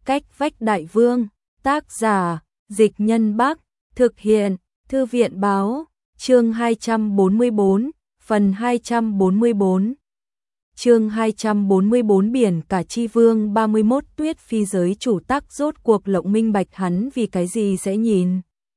Cách vách đại vương, tác giả, Dịch Nhân Bắc, thực hiện, Thư viện báo, chương 244, phần 244. Chương 244 biển cả chi vương 31 Tuyết Phi giới chủ tác rốt cuộc lộng minh bạch hắn vì cái gì sẽ nhìn.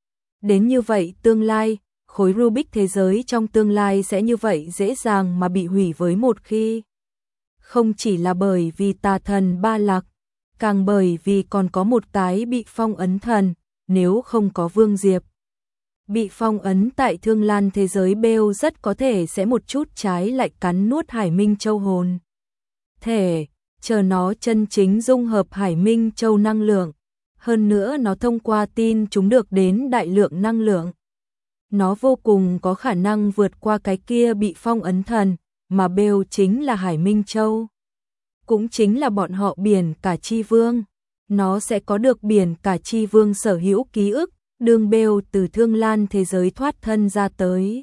Đến như vậy tương lai, khối Rubik thế giới trong tương lai sẽ như vậy dễ dàng mà bị hủy với một khi. Không chỉ là bởi vì tà thần Ba Lạc, càng bởi vì còn có một cái bị phong ấn thần, nếu không có Vương Diệp. Bị phong ấn tại Thương Lan thế giới Bêu rất có thể sẽ một chút trái lại cắn nuốt Hải Minh Châu hồn. Thể, chờ nó chân chính dung hợp Hải Minh Châu năng lượng, hơn nữa nó thông qua tin chúng được đến đại lượng năng lượng. Nó vô cùng có khả năng vượt qua cái kia bị phong ấn thần, mà Bêu chính là Hải Minh Châu. Cũng chính là bọn họ biển cả chi vương. Nó sẽ có được biển cả chi vương sở hữu ký ức, đương Bêu từ Thương Lan thế giới thoát thân ra tới.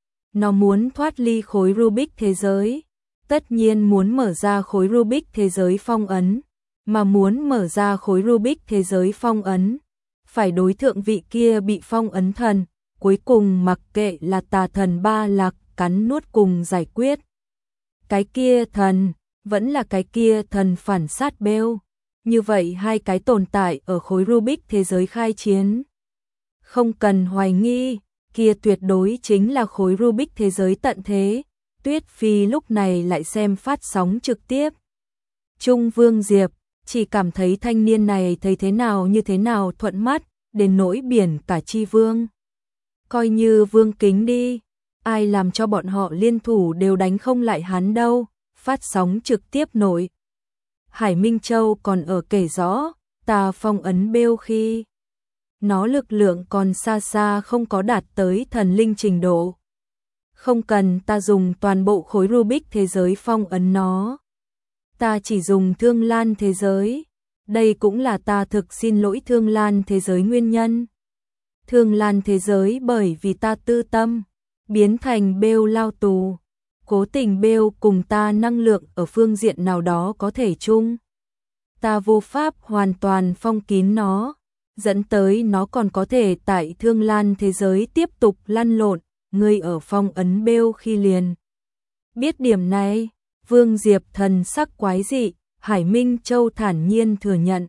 Nó muốn thoát ly khối Rubik thế giới, tất nhiên muốn mở ra khối Rubik thế giới phong ấn, mà muốn mở ra khối Rubik thế giới phong ấn, phải đối thượng vị kia bị phong ấn thần, cuối cùng mặc kệ là tà thần Ba Lạc cắn nuốt cùng giải quyết. Cái kia thần, vẫn là cái kia thần phản sát Bêu. Như vậy hai cái tồn tại ở khối Rubik thế giới khai chiến. Không cần hoài nghi, kia tuyệt đối chính là khối Rubik thế giới tận thế. Tuyết Phi lúc này lại xem phát sóng trực tiếp. Trung Vương Diệp chỉ cảm thấy thanh niên này thấy thế nào như thế nào thuận mắt, đến nỗi biển cả chi vương. Coi như vương kính đi, ai làm cho bọn họ liên thủ đều đánh không lại hắn đâu. Phát sóng trực tiếp nội. Hải Minh Châu còn ở kể rõ, ta phong ấn Bêu khi nó lực lượng còn xa xa không có đạt tới thần linh trình độ. Không cần ta dùng toàn bộ khối Rubik thế giới phong ấn nó. Ta chỉ dùng Thương Lan thế giới. Đây cũng là ta thực xin lỗi Thương Lan thế giới nguyên nhân. Thương Lan thế giới bởi vì ta tư tâm, biến thành Bêu lao tù. Cố tình Bêu cùng ta năng lượng ở phương diện nào đó có thể chung. Ta vô pháp hoàn toàn phong kín nó, dẫn tới nó còn có thể tại Thương Lan thế giới tiếp tục lăn lộn, ngươi ở phong ấn Bêu khi liền. Biết điểm này, Vương Diệp thần sắc quái dị, Hải Minh Châu thản nhiên thừa nhận.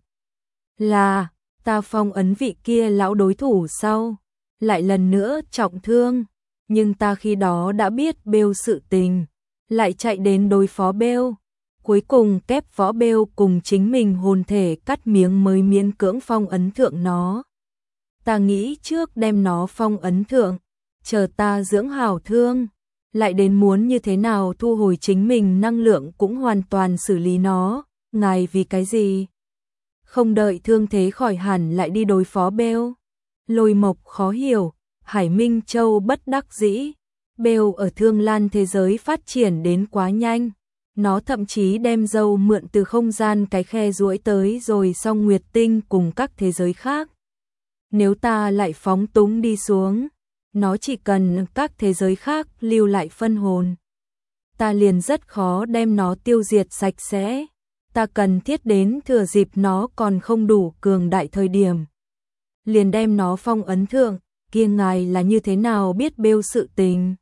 Là, ta phong ấn vị kia lão đối thủ sau, lại lần nữa trọng thương. Nhưng ta khi đó đã biết Bêu sự tình, lại chạy đến đối phó Bêu, cuối cùng kép võ Bêu cùng chính mình hồn thể cắt miếng mới miễn cưỡng phong ấn thượng nó. Ta nghĩ trước đem nó phong ấn thượng, chờ ta dưỡng hảo thương, lại đến muốn như thế nào thu hồi chính mình năng lượng cũng hoàn toàn xử lý nó, ngài vì cái gì? Không đợi thương thế khỏi hẳn lại đi đối phó Bêu. Lôi Mộc khó hiểu. Hải Minh Châu bất đắc dĩ, Bêu ở Thương Lan thế giới phát triển đến quá nhanh, nó thậm chí đem dâu mượn từ không gian cái khe duỗi tới rồi xong Nguyệt Tinh cùng các thế giới khác. Nếu ta lại phóng túng đi xuống, nó chỉ cần các thế giới khác lưu lại phân hồn, ta liền rất khó đem nó tiêu diệt sạch sẽ. Ta cần thiết đến thừa dịp nó còn không đủ cường đại thời điểm, liền đem nó phong ấn thượng. Kia ngài là như thế nào biết Bêu sự tình?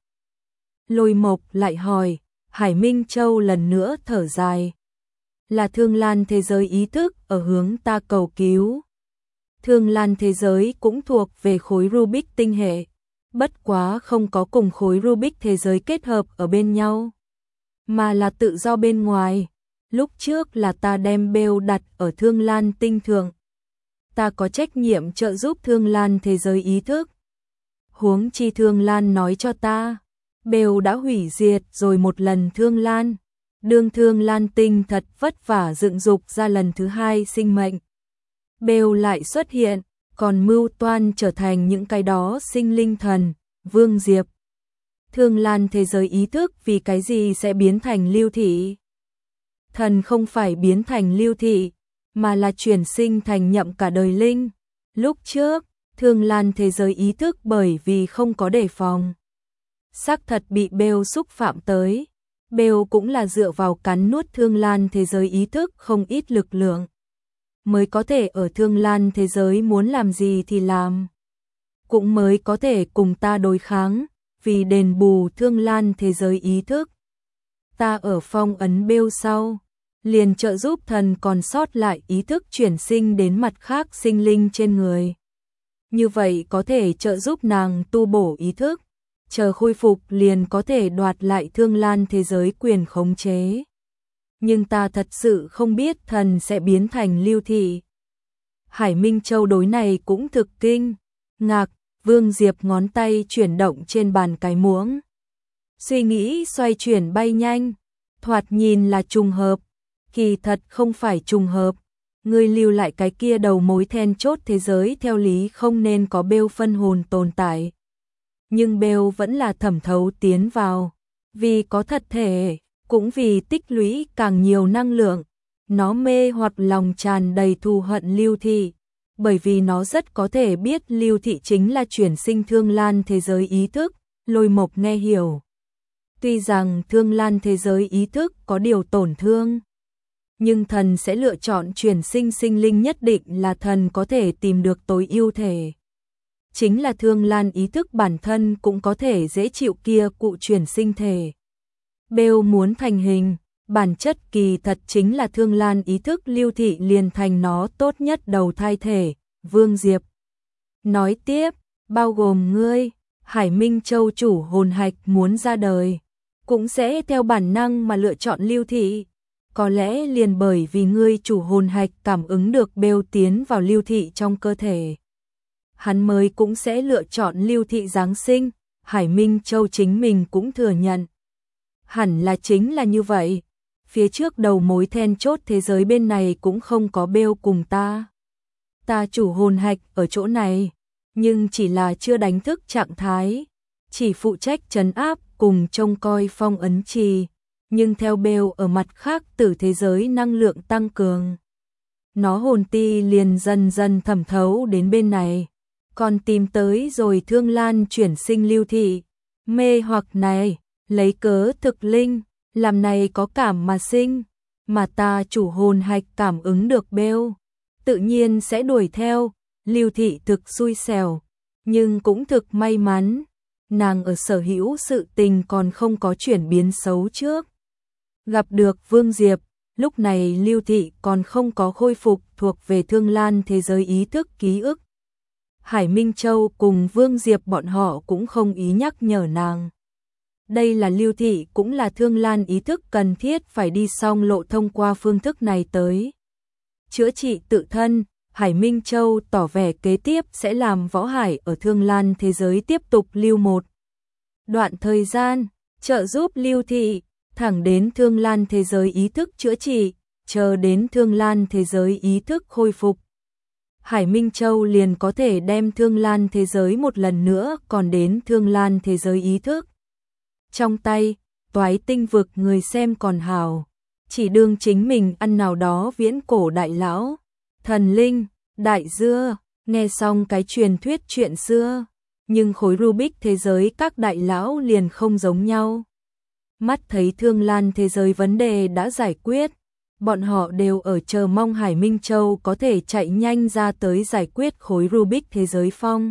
Lôi Mộc lại hỏi, Hải Minh Châu lần nữa thở dài. Là Thương Lan thế giới ý thức ở hướng ta cầu cứu. Thương Lan thế giới cũng thuộc về khối Rubik tinh hệ, bất quá không có cùng khối Rubik thế giới kết hợp ở bên nhau, mà là tự do bên ngoài. Lúc trước là ta đem Bêu đặt ở Thương Lan tinh thượng. Ta có trách nhiệm trợ giúp Thương Lan thế giới ý thức. Huống chi Thương Lan nói cho ta, Bêu đã hủy diệt rồi một lần Thương Lan, đương Thương Lan tinh thật vất vả dựng dục ra lần thứ hai sinh mệnh. Bêu lại xuất hiện, còn mưu toan trở thành những cái đó sinh linh thần, Vương Diệp. Thương Lan thế giới ý thức vì cái gì sẽ biến thành lưu thị? Thần không phải biến thành lưu thị, mà là chuyển sinh thành nhậm cả đời linh. Lúc trước, Thương Lan thế giới ý thức bởi vì không có đề phòng, xác thật bị Bêu xúc phạm tới. Bêu cũng là dựa vào cắn nuốt Thương Lan thế giới ý thức không ít lực lượng. mới có thể ở Thương Lan thế giới muốn làm gì thì làm. Cũng mới có thể cùng ta đối kháng, vì đền bù Thương Lan thế giới ý thức. Ta ở phong ấn bêu sau, liền trợ giúp thần còn sót lại ý thức chuyển sinh đến mặt khác sinh linh trên người. Như vậy có thể trợ giúp nàng tu bổ ý thức, chờ khôi phục liền có thể đoạt lại Thương Lan thế giới quyền khống chế. Nhưng ta thật sự không biết thần sẽ biến thành Lưu Thị. Hải Minh Châu đối này cũng thực kinh ngạc, Vương Diệp ngón tay chuyển động trên bàn cái muỗng. Suy nghĩ xoay chuyển bay nhanh, thoạt nhìn là trùng hợp, kỳ thật không phải trùng hợp. Ngươi lưu lại cái kia đầu mối then chốt thế giới theo lý không nên có bêu phân hồn tồn tại. Nhưng bêu vẫn là thẩm thấu tiến vào, vì có thật thể, cũng vì tích lũy càng nhiều năng lượng. Nó mê hoặc lòng tràn đầy thù hận Lưu Thị, bởi vì nó rất có thể biết Lưu Thị chính là chuyển sinh Thương Lan thế giới ý thức, Lôi Mộc nghe hiểu. Tuy rằng Thương Lan thế giới ý thức có điều tổn thương, nhưng thần sẽ lựa chọn chuyển sinh sinh linh nhất định là thần có thể tìm được tối ưu thể. Chính là Thương Lan ý thức bản thân cũng có thể dễ chịu kia cụ chuyển sinh thể. Bêu muốn thành hình, bản chất kỳ thật chính là Thương Lan ý thức Lưu Thị liền thành nó tốt nhất đầu thai thể. Vương Diệp nói tiếp, bao gồm ngươi, Hải Minh Châu chủ hồn hạch muốn ra đời, cũng sẽ theo bản năng mà lựa chọn Lưu Thị. Có lẽ liền bởi vì ngươi chủ hồn hạch cảm ứng được bêu tiến vào Lưu Thị trong cơ thể, hắn mới cũng sẽ lựa chọn Lưu Thị giáng sinh. Hải Minh Châu chính mình cũng thừa nhận. Hẳn là chính là như vậy. Phía trước đầu mối then chốt thế giới bên này cũng không có bêu cùng ta. Ta chủ hồn hạch ở chỗ này, nhưng chỉ là chưa đánh thức trạng thái, chỉ phụ trách trấn áp cùng trông coi phong ấn trì. Nhưng theo bêu ở mặt khác từ thế giới năng lượng tăng cường, nó hồn ti liền dần dần thẩm thấu đến bên này, còn tìm tới rồi Thương Lan chuyển sinh Lưu Thị. Mê hoặc này, lấy cớ thực linh, làm này có cảm mà sinh, mà ta chủ hồn hạch cảm ứng được bêu, tự nhiên sẽ đuổi theo. Lưu Thị thực xui xẻo, nhưng cũng thực may mắn, nàng ở sở hữu sự tình còn không có chuyển biến xấu trước. Gặp được Vương Diệp, lúc này Lưu Thị còn không có khôi phục thuộc về Thương Lan thế giới ý thức ký ức. Hải Minh Châu cùng Vương Diệp bọn họ cũng không ý nhắc nhở nàng. Đây là Lưu Thị cũng là Thương Lan ý thức cần thiết phải đi song lộ thông qua phương thức này tới chữa trị tự thân. Hải Minh Châu tỏ vẻ kế tiếp sẽ làm Võ Hải ở Thương Lan thế giới tiếp tục lưu một đoạn thời gian, trợ giúp Lưu Thị, thẳng đến Thương Lan thế giới ý thức chữa trị, chờ đến Thương Lan thế giới ý thức khôi phục. Hải Minh Châu liền có thể đem Thương Lan thế giới một lần nữa còn đến Thương Lan thế giới ý thức. Trong tay, Toái Tinh vực người xem còn hào, chỉ đương chính mình ăn nào đó viễn cổ đại lão, thần linh, đại dưa, nghe xong cái truyền thuyết chuyện xưa, nhưng khối Rubik thế giới các đại lão liền không giống nhau. Mắt thấy Thương Lan thế giới vấn đề đã giải quyết, bọn họ đều ở chờ mong Hải Minh Châu có thể chạy nhanh ra tới giải quyết khối Rubik thế giới phong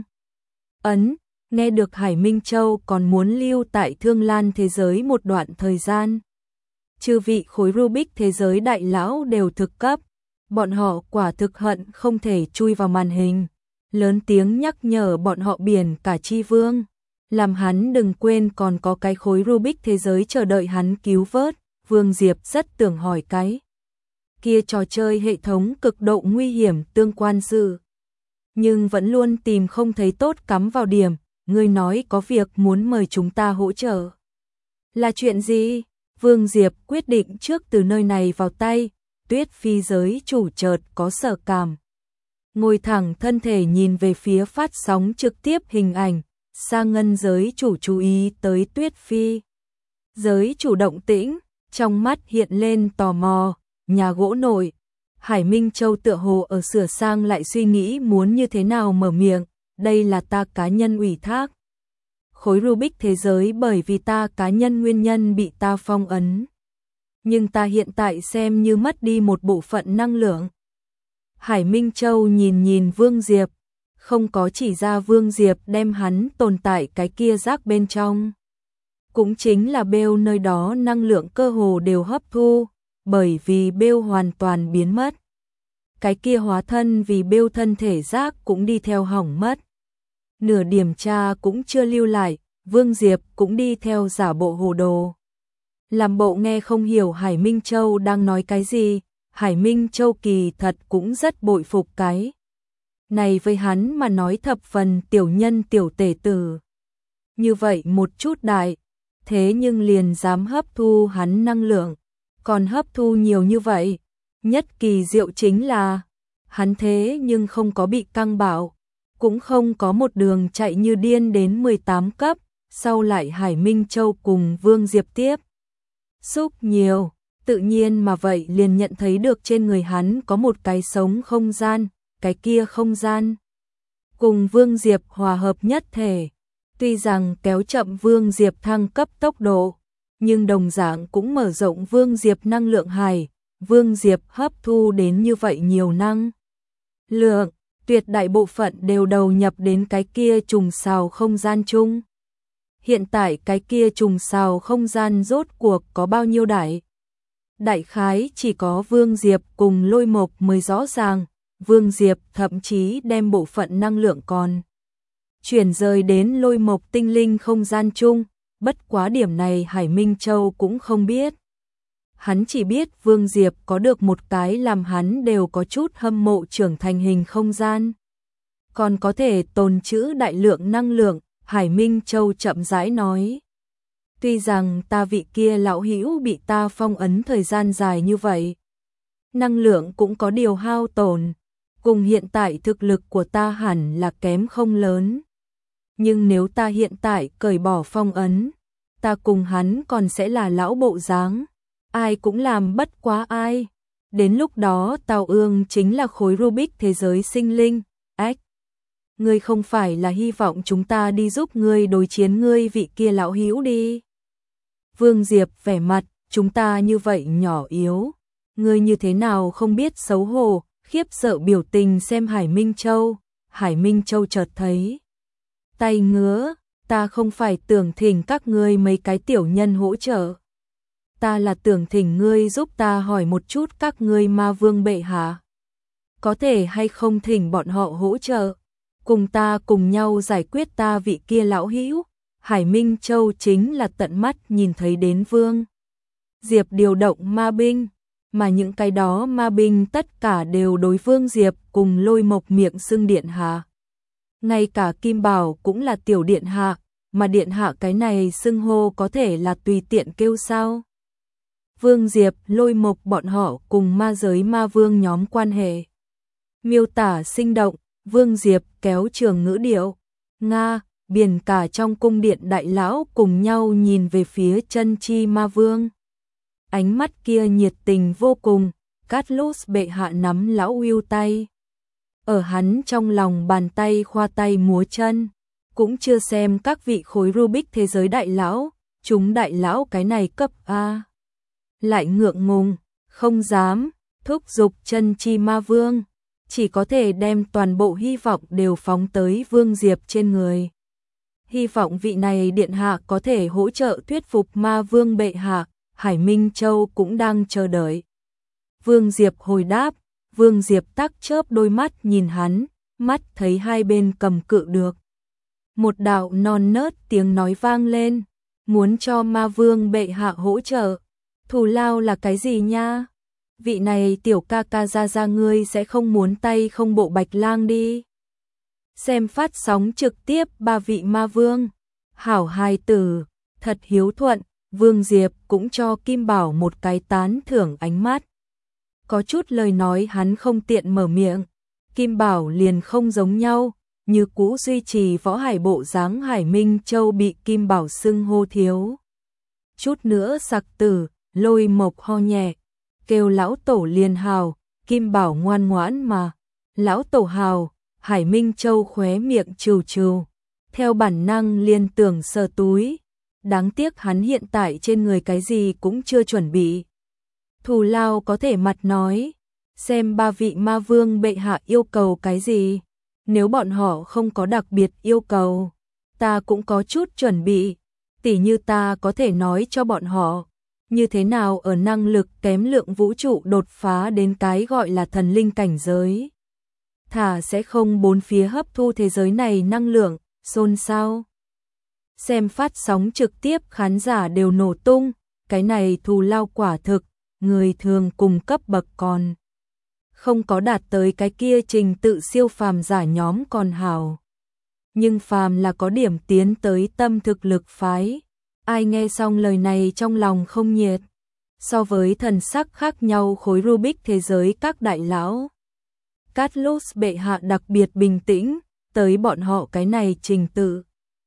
ấn. Nghe được Hải Minh Châu còn muốn lưu tại Thương Lan thế giới một đoạn thời gian. Chư vị khối Rubik thế giới đại lão đều thực cấp, bọn họ quả thực hận không thể chui vào màn hình, lớn tiếng nhắc nhở bọn họ biển cả chi vương, làm hắn đừng quên còn có cái khối Rubik thế giới chờ đợi hắn cứu vớt. Vương Diệp rất tưởng hỏi cái kia trò chơi hệ thống cực độ nguy hiểm tương quan sự, nhưng vẫn luôn tìm không thấy tốt cắm vào điểm. Ngươi nói có việc muốn mời chúng ta hỗ trợ. Là chuyện gì? Vương Diệp quyết định trước từ nơi này vào tay. Tuyết Phi giới chủ chợt có sở cảm, ngồi thẳng thân thể nhìn về phía phát sóng trực tiếp hình ảnh. Sa Ngân giới chủ chú ý tới Tuyết Phi giới chủ động tĩnh, trong mắt hiện lên tò mò. Nhà gỗ nội, Hải Minh Châu tựa hồ ở sửa sang lại suy nghĩ muốn như thế nào mở miệng. Đây là ta cá nhân ủy thác. Khối Rubik thế giới bởi vì ta cá nhân nguyên nhân bị ta phong ấn. Nhưng ta hiện tại xem như mất đi một bộ phận năng lượng. Hải Minh Châu nhìn nhìn Vương Diệp, không có chỉ ra Vương Diệp đem hắn tồn tại cái kia rác bên trong. Cũng chính là bêu nơi đó năng lượng cơ hồ đều hấp thu, bởi vì bêu hoàn toàn biến mất. Cái kia hóa thân vì bêu thân thể rác cũng đi theo hỏng mất. Nửa điểm tra cũng chưa lưu lại, Vương Diệp cũng đi theo giả bộ hồ đồ. Làm bộ nghe không hiểu Hải Minh Châu đang nói cái gì, Hải Minh Châu kỳ thật cũng rất bội phục cái này với hắn mà nói thập phần tiểu nhân tiểu tể tử. Như vậy một chút đại, thế nhưng liền dám hấp thu hắn năng lượng, còn hấp thu nhiều như vậy. Nhất kỳ diệu chính là, hắn thế nhưng không có bị căng bạo, cũng không có một đường chạy như điên đến 18 cấp, sau lại Hải Minh Châu cùng Vương Diệp tiếp xúc nhiều, tự nhiên mà vậy liền nhận thấy được trên người hắn có một cái sống không gian, cái kia không gian cùng Vương Diệp hòa hợp nhất thể. Tuy rằng kéo chậm Vương Diệp thăng cấp tốc độ, nhưng đồng dạng cũng mở rộng Vương Diệp năng lượng hải, Vương Diệp hấp thu đến như vậy nhiều năng lượng, tuyệt đại bộ phận đều đầu nhập đến cái kia trùng sào không gian chung. Hiện tại cái kia trùng sào không gian rốt cuộc có bao nhiêu đại? Đại khái chỉ có Vương Diệp cùng Lôi Mộc mới rõ ràng, Vương Diệp thậm chí đem bộ phận năng lượng còn chuyển rời đến Lôi Mộc tinh linh không gian chung, bất quá điểm này Hải Minh Châu cũng không biết. Hắn chỉ biết Vương Diệp có được một cái làm hắn đều có chút hâm mộ trưởng thành hình không gian. Còn có thể tồn trữ đại lượng năng lượng, Hải Minh Châu chậm rãi nói. Tuy rằng ta vị kia lão hữu bị ta phong ấn thời gian dài như vậy, năng lượng cũng có điều hao tổn, cùng hiện tại thực lực của ta hẳn là kém không lớn. Nhưng nếu ta hiện tại cởi bỏ phong ấn, ta cùng hắn còn sẽ là lão bộ dáng, ai cũng làm bất quá ai. Đến lúc đó Tào Ương chính là khối Rubik thế giới sinh linh. Ách, ngươi không phải là hy vọng chúng ta đi giúp ngươi đối chiến ngươi vị kia lão hữu đi. Vương Diệp vẻ mặt, chúng ta như vậy nhỏ yếu, ngươi như thế nào không biết xấu hổ, khiếp sợ biểu tình xem Hải Minh Châu. Hải Minh Châu chợt thấy tay ngứa, ta không phải tưởng thỉnh các ngươi mấy cái tiểu nhân hỗ trợ. Ta là tưởng thỉnh ngươi giúp ta hỏi một chút các ngươi ma vương bệ hạ. Có thể hay không thỉnh bọn họ hỗ trợ, cùng ta cùng nhau giải quyết ta vị kia lão hữu. Hải Minh Châu chính là tận mắt nhìn thấy đến Vương Diệp điều động ma binh, mà những cái đó ma binh tất cả đều đối Vương Diệp cùng Lôi Mộc miệng xưng điện hạ. Ngay cả Kim Bảo cũng là tiểu điện hạ, mà điện hạ cái này xưng hô có thể là tùy tiện kêu sao. Vương Diệp, Lôi Mộc bọn họ cùng ma giới ma vương nhóm quan hệ miêu tả sinh động. Vương Diệp kéo trường ngữ điệu, Nga, biển cả trong cung điện đại lão cùng nhau nhìn về phía chân chi ma vương. Ánh mắt kia nhiệt tình vô cùng, Cát-lốt bệ hạ nắm lão Uưu tay. Ở hắn trong lòng bàn tay khoa tay múa chân, cũng chưa xem các vị khối Rubik thế giới đại lão, chúng đại lão cái này cấp A. Lại ngượng ngùng, không dám, thúc giục chân chi ma vương, chỉ có thể đem toàn bộ hy vọng đều phóng tới Vương Diệp trên người. Hy vọng vị này điện hạ có thể hỗ trợ thuyết phục ma vương bệ hạ. Hải Minh Châu cũng đang chờ đợi Vương Diệp hồi đáp. Vương Diệp tắc chớp đôi mắt nhìn hắn, mắt thấy hai bên cầm cự được. Một đạo non nớt tiếng nói vang lên, muốn cho ma vương bệ hạ hỗ trợ. Thù lao là cái gì nha? Vị này tiểu ca ca ra ngươi sẽ không muốn tay không bộ bạch lang đi. Xem phát sóng trực tiếp ba vị ma vương, hảo hài tử, thật hiếu thuận. Vương Diệp cũng cho Kim Bảo một cái tán thưởng ánh mắt. Có chút lời nói hắn không tiện mở miệng, Kim Bảo liền không giống nhau, như cũ duy trì võ hải bộ dáng. Hải Minh Châu bị Kim Bảo xưng hô thiếu chút nữa sặc tử. Lôi Mộc ho nhẹ, kêu lão tổ liền hào. Kim Bảo ngoan ngoãn mà, lão tổ hào. Hải Minh Châu khóe miệng trừ trừ, theo bản năng liền tưởng sờ túi. Đáng tiếc hắn hiện tại trên người cái gì cũng chưa chuẩn bị. Thù lao có thể mặt nói, xem ba vị ma vương bệ hạ yêu cầu cái gì. Nếu bọn họ không có đặc biệt yêu cầu, ta cũng có chút chuẩn bị. Tỉ như ta có thể nói cho bọn họ, như thế nào ở năng lực kém lượng vũ trụ đột phá đến cái gọi là thần linh cảnh giới. Thả sẽ không bốn phía hấp thu thế giới này năng lượng, xôn xao. Xem phát sóng trực tiếp khán giả đều nổ tung, cái này thù lao quả thực, người thường cùng cấp bậc còn không có đạt tới cái kia trình tự siêu phàm giả nhóm còn hảo. Nhưng phàm là có điểm tiến tới tâm thực lực phái, ai nghe xong lời này trong lòng không nhiệt. So với thần sắc khác nhau khối Rubik thế giới các đại lão, Catlus bệ hạ đặc biệt bình tĩnh, tới bọn họ cái này trình tự.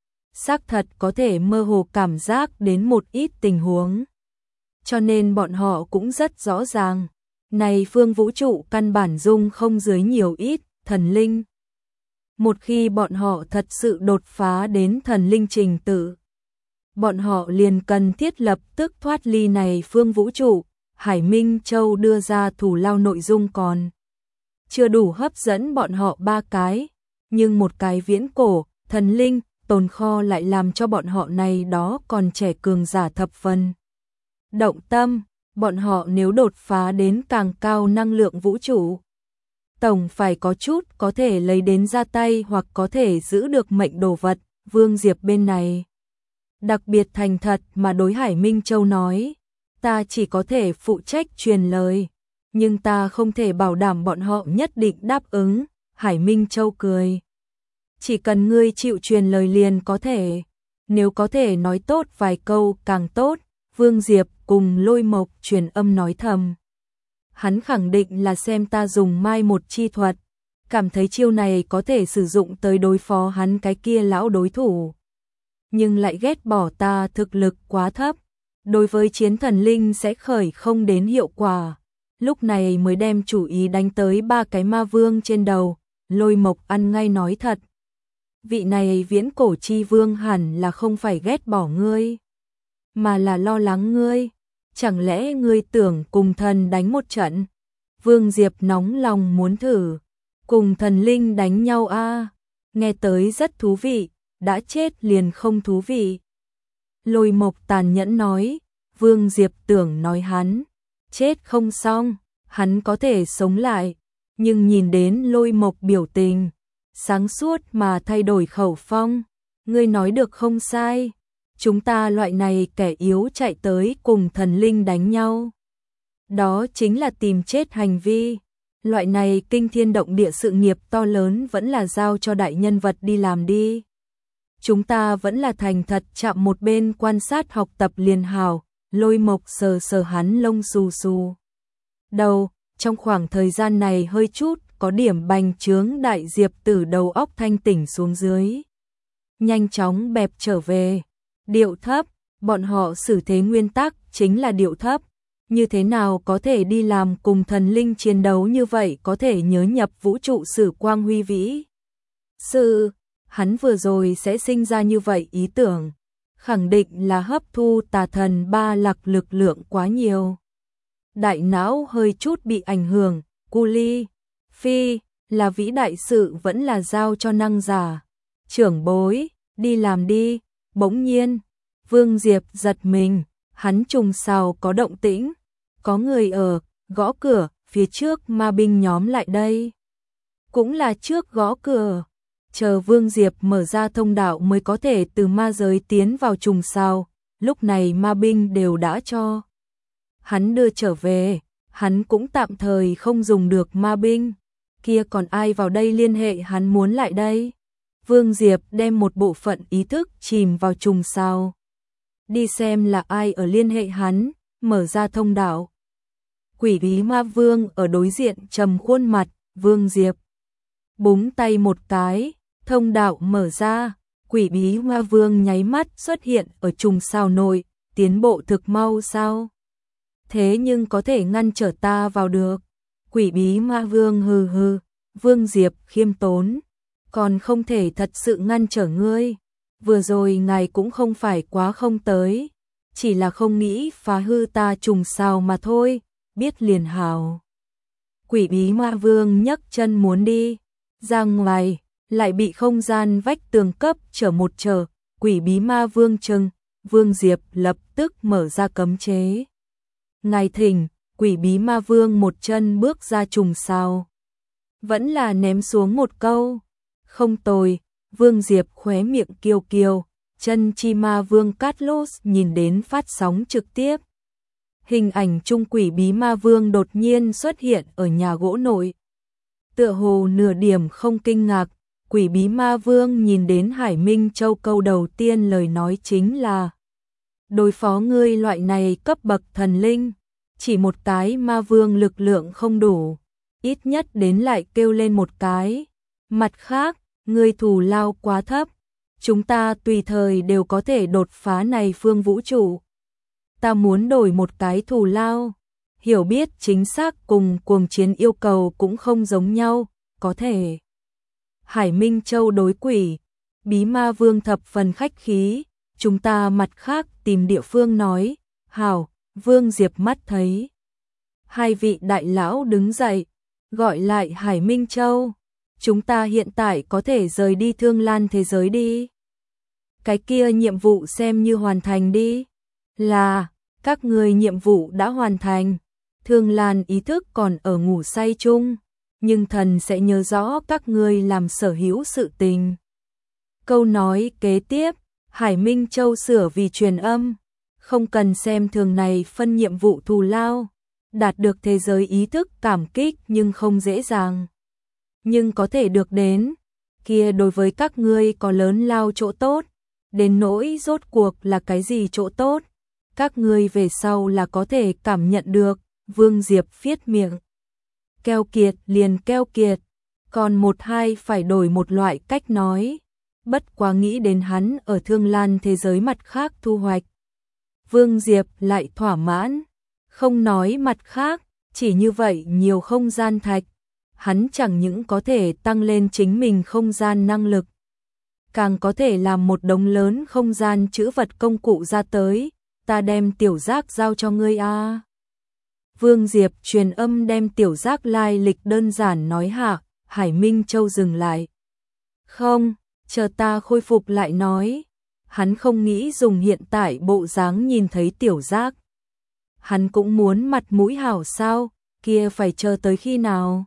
Xác thật có thể mơ hồ cảm giác đến một ít tình huống. Cho nên bọn họ cũng rất rõ ràng, này phương vũ trụ căn bản dung không dưới nhiều ít thần linh. Một khi bọn họ thật sự đột phá đến thần linh trình tự, bọn họ liền cần thiết lập tức thoát ly này phương vũ trụ. Hải Minh Châu đưa ra thủ lao nội dung còn chưa đủ hấp dẫn bọn họ ba cái, nhưng một cái viễn cổ, thần linh, tồn kho lại làm cho bọn họ này đó còn trẻ cường giả thập phần động tâm. Bọn họ nếu đột phá đến càng cao năng lượng vũ trụ, tổng phải có chút có thể lấy đến ra tay hoặc có thể giữ được mệnh đồ vật. Vương Diệp bên này đặc biệt thành thật mà đối Hải Minh Châu nói, ta chỉ có thể phụ trách truyền lời, nhưng ta không thể bảo đảm bọn họ nhất định đáp ứng. Hải Minh Châu cười, chỉ cần ngươi chịu truyền lời liền có thể, nếu có thể nói tốt vài câu càng tốt. Vương Diệp cùng Lôi Mộc truyền âm nói thầm, hắn khẳng định là xem ta dùng mai một chi thuật, cảm thấy chiêu này có thể sử dụng tới đối phó hắn cái kia lão đối thủ, nhưng lại ghét bỏ ta thực lực quá thấp, đối với chiến thần linh sẽ khởi không đến hiệu quả. Lúc này mới đem chủ ý đánh tới ba cái ma vương trên đầu. Lôi Mộc ăn ngay nói thật, vị này viễn cổ chi vương hẳn là không phải ghét bỏ ngươi, mà là lo lắng ngươi. Chẳng lẽ ngươi tưởng cùng thần đánh một trận? Vương Diệp nóng lòng muốn thử cùng thần linh đánh nhau a, nghe tới rất thú vị, đã chết liền không thú vị. Lôi Mộc tàn nhẫn nói. Vương Diệp tưởng nói hắn chết không xong, hắn có thể sống lại, nhưng nhìn đến Lôi Mộc biểu tình sáng suốt mà thay đổi khẩu phong. Ngươi nói được không sai, chúng ta loại này kẻ yếu chạy tới cùng thần linh đánh nhau, đó chính là tìm chết hành vi. Loại này kinh thiên động địa sự nghiệp to lớn vẫn là giao cho đại nhân vật đi làm đi. Chúng ta vẫn là thành thật chạm một bên quan sát học tập liền hào. Lôi Mộc sờ sờ hắn lông xù xù đầu, trong khoảng thời gian này hơi chút có điểm bành trướng. Đại Diệp từ đầu óc thanh tỉnh xuống dưới, nhanh chóng bẹp trở về, điệu thấp. Bọn họ xử thế nguyên tắc chính là điệu thấp, như thế nào có thể đi làm cùng thần linh chiến đấu như vậy, có thể nhớ nhập vũ trụ sử quang huy vĩ sự. Hắn vừa rồi sẽ sinh ra như vậy ý tưởng, khẳng định là hấp thu tà thần ba lạc lực lượng quá nhiều, đại não hơi chút bị ảnh hưởng. Cu Ly Phi là vĩ đại sự vẫn là giao cho năng giả trưởng bối đi làm đi. Bỗng nhiên Vương Diệp giật mình, hắn trùng sào có động tĩnh, có người ở gõ cửa. Phía trước ma binh nhóm lại đây, cũng là trước gõ cửa, chờ Vương Diệp mở ra thông đạo mới có thể từ ma giới tiến vào trùng sao. Lúc này ma binh đều đã cho hắn đưa trở về, hắn cũng tạm thời không dùng được ma binh. Kia còn ai vào đây liên hệ hắn muốn lại đây? Vương Diệp đem một bộ phận ý thức chìm vào trùng sao, đi xem là ai ở liên hệ hắn, mở ra thông đạo. Quỷ bí ma vương ở đối diện trầm khuôn mặt. Vương Diệp búng tay một cái, thông đạo mở ra, quỷ bí ma vương nháy mắt xuất hiện ở trùng sao nội. Tiến bộ thực mau sao? Thế nhưng có thể ngăn trở ta vào được? Quỷ bí ma vương hừ hừ. Vương Diệp khiêm tốn, còn không thể thật sự ngăn trở ngươi. Vừa rồi ngài cũng không phải quá không tới, chỉ là không nghĩ phá hư ta trùng sao mà thôi, biết liền hào. Quỷ bí ma vương nhấc chân muốn đi ra ngoài, lại bị không gian vách tường cấp trở một trở. Quỷ bí ma vương chừng, Vương Diệp lập tức mở ra cấm chế. Ngài thỉnh, quỷ bí ma vương một chân bước ra trùng sao. Vẫn là ném xuống một câu. Không tồi, Vương Diệp khóe miệng kiêu kiêu, chân chi ma vương Carlos nhìn đến phát sóng trực tiếp. Hình ảnh trung quỷ bí ma vương đột nhiên xuất hiện ở nhà gỗ nội. Tựa hồ nửa điểm không kinh ngạc, quỷ bí ma vương nhìn đến Hải Minh Châu câu đầu tiên lời nói chính là: đối phó ngươi loại này cấp bậc thần linh, chỉ một cái ma vương lực lượng không đủ, ít nhất đến lại kêu lên một cái. Mặt khác, ngươi thù lao quá thấp, chúng ta tùy thời đều có thể đột phá này phương vũ trụ. Ta muốn đổi một cái thù lao, hiểu biết chính xác cùng cuồng chiến yêu cầu cũng không giống nhau, có thể. Hải Minh Châu đối quỷ bí ma vương thập phần khách khí, chúng ta mặt khác tìm địa phương nói. Hảo. Vương Diệp mắt thấy hai vị đại lão đứng dậy, gọi lại Hải Minh Châu. Chúng ta hiện tại có thể rời đi Thương Lan thế giới đi. Cái kia nhiệm vụ xem như hoàn thành đi. Là, các người nhiệm vụ đã hoàn thành. Thương Lan ý thức còn ở ngủ say chung, nhưng thần sẽ nhớ rõ các người làm sở hữu sự tình. Câu nói kế tiếp, Hải Minh Châu sửa vì truyền âm. Không cần xem thường này phân nhiệm vụ thù lao, đạt được thế giới ý thức cảm kích nhưng không dễ dàng. Nhưng có thể được đến, kia đối với các ngươi có lớn lao chỗ tốt, đến nỗi rốt cuộc là cái gì chỗ tốt, các ngươi về sau là có thể cảm nhận được. Vương Diệp phiết miệng. Keo kiệt liền keo kiệt, còn một hai phải đổi một loại cách nói. Bất quá nghĩ đến hắn ở Thương Lan thế giới mặt khác thu hoạch, Vương Diệp lại thỏa mãn, không nói mặt khác, chỉ như vậy nhiều không gian thạch, hắn chẳng những có thể tăng lên chính mình không gian năng lực, càng có thể làm một đống lớn không gian trữ vật công cụ ra tới. Ta đem tiểu giác giao cho ngươi a. Vương Diệp truyền âm đem tiểu giác lai lịch đơn giản nói hạ. Hải Minh Châu dừng lại. Không, chờ ta khôi phục lại nói. Hắn không nghĩ dùng hiện tại bộ dáng nhìn thấy tiểu giác. Hắn cũng muốn mặt mũi hảo sao, kia phải chờ tới khi nào?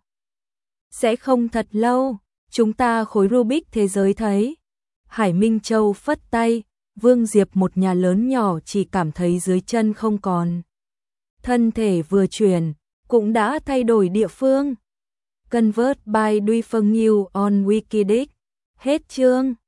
Sẽ không thật lâu, chúng ta khối Rubik thế giới thấy. Hải Minh Châu phất tay, Vương Diệp một nhà lớn nhỏ chỉ cảm thấy dưới chân không còn. Thân thể vừa chuyển, cũng đã thay đổi địa phương. Convert by Duy Phương New on Wikidic. Hết chương.